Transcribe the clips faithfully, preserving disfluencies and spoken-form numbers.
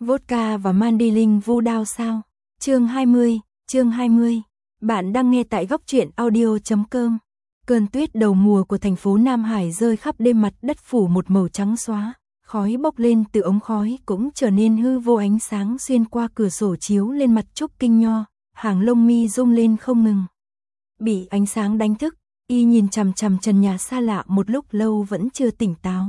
Vodka và Mandilin vu đao sao? Chương hai mươi, chương hai mươi. Bạn đang nghe tại góc truyện audio chấm com. Cơn tuyết đầu mùa của thành phố Nam Hải rơi khắp đêm, mặt đất phủ một màu trắng xóa, khói bốc lên từ ống khói cũng trở nên hư vô, ánh sáng xuyên qua cửa sổ chiếu lên mặt Trúc Kinh Nho, hàng lông mi rung lên không ngừng. Bị ánh sáng đánh thức, y nhìn chằm chằm trần nhà xa lạ một lúc lâu vẫn chưa tỉnh táo.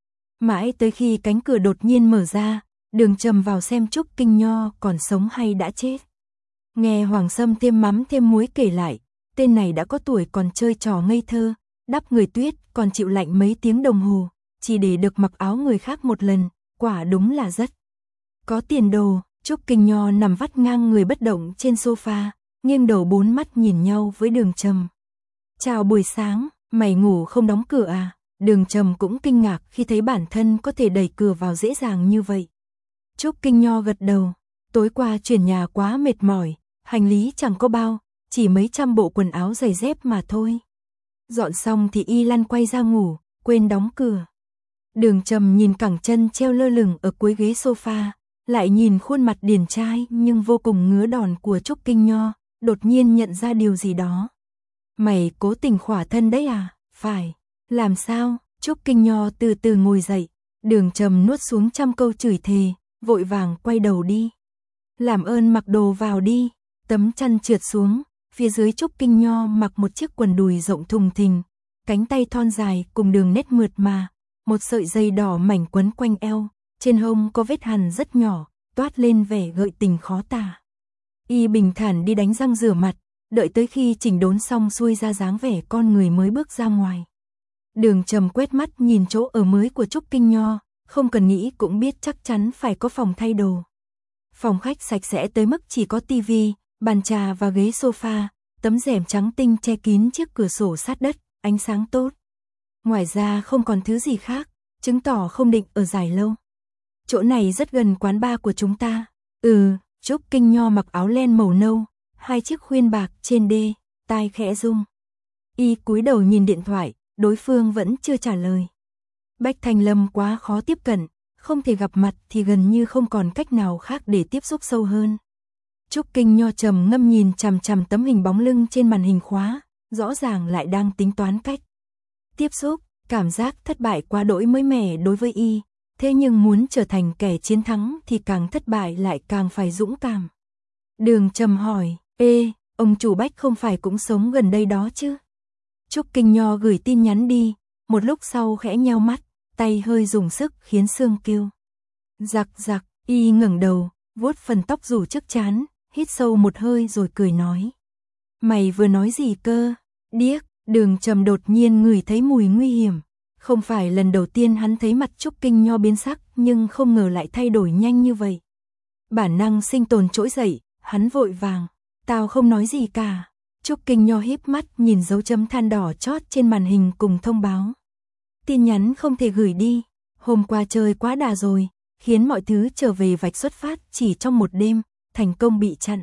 Mãi tới khi cánh cửa đột nhiên mở ra, Đường Trầm vào xem Trúc Kinh Nho còn sống hay đã chết. Nghe Hoàng Sâm thêm mắm thêm muối kể lại, tên này đã có tuổi còn chơi trò ngây thơ, đắp người tuyết còn chịu lạnh mấy tiếng đồng hồ, chỉ để được mặc áo người khác một lần, quả đúng là rất có tiền đồ. Trúc Kinh Nho nằm vắt ngang người bất động trên sofa, nghiêng đầu bốn mắt nhìn nhau với Đường Trầm. Chào buổi sáng, mày ngủ không đóng cửa à? Đường Trầm cũng kinh ngạc khi thấy bản thân có thể đẩy cửa vào dễ dàng như vậy. Trúc Kinh Nho gật đầu, tối qua chuyển nhà quá mệt mỏi, hành lý chẳng có bao, chỉ mấy trăm bộ quần áo giày dép mà thôi. Dọn xong thì y lăn quay ra ngủ, quên đóng cửa. Đường Trầm nhìn cẳng chân treo lơ lửng ở cuối ghế sofa, lại nhìn khuôn mặt điển trai nhưng vô cùng ngứa đòn của Trúc Kinh Nho, đột nhiên nhận ra điều gì đó. Mày cố tình khỏa thân đấy à? Phải. Làm sao? Trúc Kinh Nho từ từ ngồi dậy, Đường Trầm nuốt xuống trăm câu chửi thề, vội vàng quay đầu đi. Làm ơn mặc đồ vào đi. Tấm chăn trượt xuống, phía dưới Trúc Kinh Nho mặc một chiếc quần đùi rộng thùng thình, cánh tay thon dài cùng đường nét mượt mà, một sợi dây đỏ mảnh quấn quanh eo, trên hông có vết hằn rất nhỏ, toát lên vẻ gợi tình khó tả. Y bình thản đi đánh răng rửa mặt, đợi tới khi chỉnh đốn xong xuôi ra dáng vẻ con người mới bước ra ngoài. Đường Trầm quét mắt nhìn chỗ ở mới của Trúc Kinh Nho, không cần nghĩ cũng biết chắc chắn phải có phòng thay đồ. Phòng khách sạch sẽ tới mức chỉ có tivi, bàn trà và ghế sofa, tấm rèm trắng tinh che kín chiếc cửa sổ sát đất, ánh sáng tốt. Ngoài ra không còn thứ gì khác, chứng tỏ không định ở dài lâu. Chỗ này rất gần quán bar của chúng ta. Ừ, Trúc Kinh Nho mặc áo len màu nâu, hai chiếc khuyên bạc trên đê, tai khẽ rung. Y cúi đầu nhìn điện thoại, đối phương vẫn chưa trả lời. Bách Thanh Lâm quá khó tiếp cận, không thể gặp mặt thì gần như không còn cách nào khác để tiếp xúc sâu hơn. Trúc Kinh Nho trầm ngâm nhìn chằm chằm tấm hình bóng lưng trên màn hình khóa, rõ ràng lại đang tính toán cách tiếp xúc, cảm giác thất bại quá đỗi mới mẻ đối với y, thế nhưng muốn trở thành kẻ chiến thắng thì càng thất bại lại càng phải dũng cảm. Đường Trầm hỏi, ê, ông chủ Bách không phải cũng sống gần đây đó chứ? Trúc Kinh Nho gửi tin nhắn đi, một lúc sau khẽ nheo mắt, tay hơi dùng sức khiến xương kêu. Giặc giặc, y ngẩng đầu, vuốt phần tóc rủ trước trán, hít sâu một hơi rồi cười nói. Mày vừa nói gì cơ? Điếc. Đường Trầm đột nhiên ngửi thấy mùi nguy hiểm. Không phải lần đầu tiên hắn thấy mặt Trúc Kinh Nho biến sắc, nhưng không ngờ lại thay đổi nhanh như vậy. Bản năng sinh tồn trỗi dậy, hắn vội vàng. Tao không nói gì cả. Trúc Kinh Nho híp mắt nhìn dấu chấm than đỏ chót trên màn hình cùng thông báo. Tin nhắn không thể gửi đi. Hôm qua chơi quá đà rồi, khiến mọi thứ trở về vạch xuất phát chỉ trong một đêm, thành công bị chặn.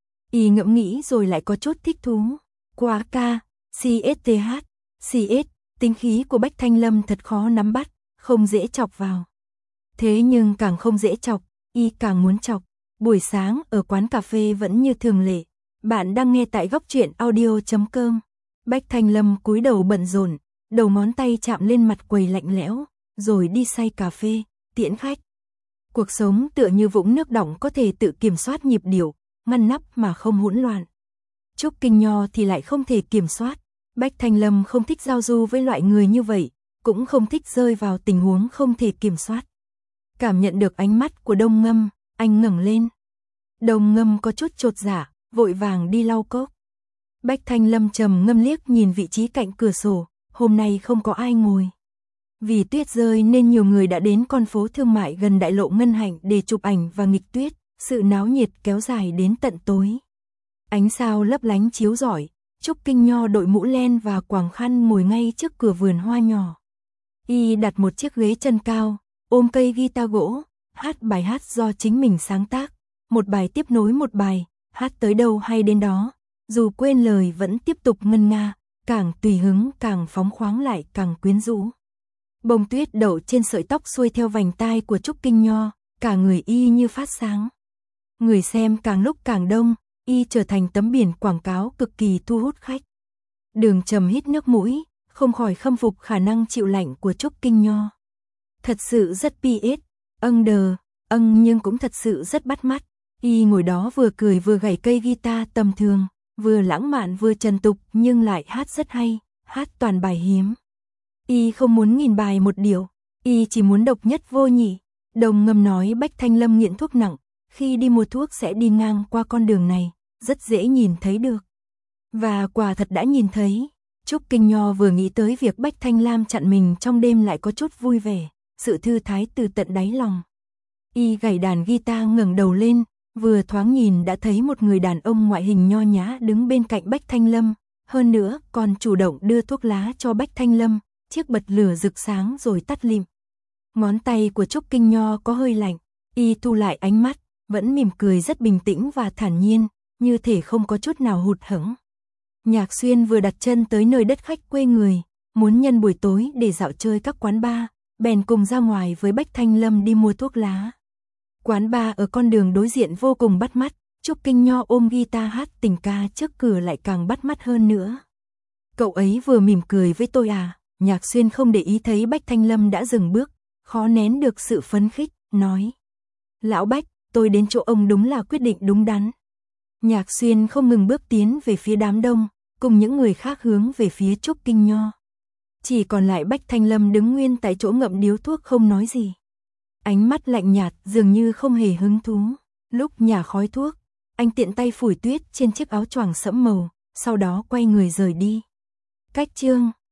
Y ngẫm nghĩ rồi lại có chút thích thú. Quá ca, xê ét tê hát, xê ét, tính khí của Bách Thanh Lâm thật khó nắm bắt, không dễ chọc vào. Thế nhưng càng không dễ chọc, y càng muốn chọc. Buổi sáng ở quán cà phê vẫn như thường lệ. Bạn đang nghe tại góc truyện audio chấm com. Bách Thanh Lâm cúi đầu bận rộn, đầu ngón tay chạm lên mặt quầy lạnh lẽo, rồi đi xay cà phê, tiễn khách. Cuộc sống tựa như vũng nước đọng có thể tự kiểm soát nhịp điệu, ngăn nắp mà không hỗn loạn. Trúc Kinh Nho thì lại không thể kiểm soát. Bách Thanh Lâm không thích giao du với loại người như vậy, cũng không thích rơi vào tình huống không thể kiểm soát. Cảm nhận được ánh mắt của Đông Ngâm, anh ngẩng lên. Đông Ngâm có chút chột dạ, vội vàng đi lau cốc. Bách Thanh Lâm trầm ngâm liếc nhìn vị trí cạnh cửa sổ, hôm nay không có ai ngồi. Vì tuyết rơi nên nhiều người đã đến con phố thương mại gần đại lộ Ngân Hạnh để chụp ảnh và nghịch tuyết, sự náo nhiệt kéo dài đến tận tối. Ánh sao lấp lánh chiếu rọi, Trúc Kinh Nho đội mũ len và quàng khăn ngồi ngay trước cửa vườn hoa nhỏ. Y đặt một chiếc ghế chân cao, ôm cây guitar gỗ, hát bài hát do chính mình sáng tác, một bài tiếp nối một bài, hát tới đâu hay đến đó, dù quên lời vẫn tiếp tục ngân nga, càng tùy hứng càng phóng khoáng lại càng quyến rũ. Bông tuyết đậu trên sợi tóc xuôi theo vành tai của Trúc Kinh Nho, cả người y như phát sáng. Người xem càng lúc càng đông, y trở thành tấm biển quảng cáo cực kỳ thu hút khách. Đường Trầm hít nước mũi, không khỏi khâm phục khả năng chịu lạnh của Trúc Kinh Nho. Thật sự rất pi ết, âng đờ, âng nhưng cũng thật sự rất bắt mắt. Y ngồi đó vừa cười vừa gảy cây guitar tầm thường, vừa lãng mạn vừa trần tục nhưng lại hát rất hay, hát toàn bài hiếm. Y không muốn nghìn bài một điệu, y chỉ muốn độc nhất vô nhị. Đồng Ngâm nói Bách Thanh Lâm nghiện thuốc nặng, khi đi mua thuốc sẽ đi ngang qua con đường này, rất dễ nhìn thấy được. Và quả thật đã nhìn thấy. Trúc Kinh Nho vừa nghĩ tới việc Bách Thanh Lam chặn mình trong đêm lại có chút vui vẻ, sự thư thái từ tận đáy lòng. Y gảy đàn guitar ngẩng đầu lên, vừa thoáng nhìn đã thấy một người đàn ông ngoại hình nho nhã đứng bên cạnh Bách Thanh Lâm, hơn nữa còn chủ động đưa thuốc lá cho Bách Thanh Lâm, chiếc bật lửa rực sáng rồi tắt lịm. Ngón tay của Trúc Kinh Nho có hơi lạnh, y thu lại ánh mắt, vẫn mỉm cười rất bình tĩnh và thản nhiên, như thể không có chút nào hụt hẫng. Nhạc Xuyên vừa đặt chân tới nơi đất khách quê người, muốn nhân buổi tối để dạo chơi các quán bar, bèn cùng ra ngoài với Bách Thanh Lâm đi mua thuốc lá. Quán bar ở con đường đối diện vô cùng bắt mắt, Trúc Kinh Nho ôm guitar hát tình ca trước cửa lại càng bắt mắt hơn nữa. Cậu ấy vừa mỉm cười với tôi à? Nhạc Xuyên không để ý thấy Bách Thanh Lâm đã dừng bước, khó nén được sự phấn khích, nói: Lão Bách, tôi đến chỗ ông đúng là quyết định đúng đắn. Nhạc Xuyên không ngừng bước tiến về phía đám đông, cùng những người khác hướng về phía Trúc Kinh Nho. Chỉ còn lại Bách Thanh Lâm đứng nguyên tại chỗ ngậm điếu thuốc không nói gì. Ánh mắt lạnh nhạt dường như không hề hứng thú. Lúc nhả khói thuốc, anh tiện tay phủi tuyết trên chiếc áo choàng sẫm màu, sau đó quay người rời đi. Cách chương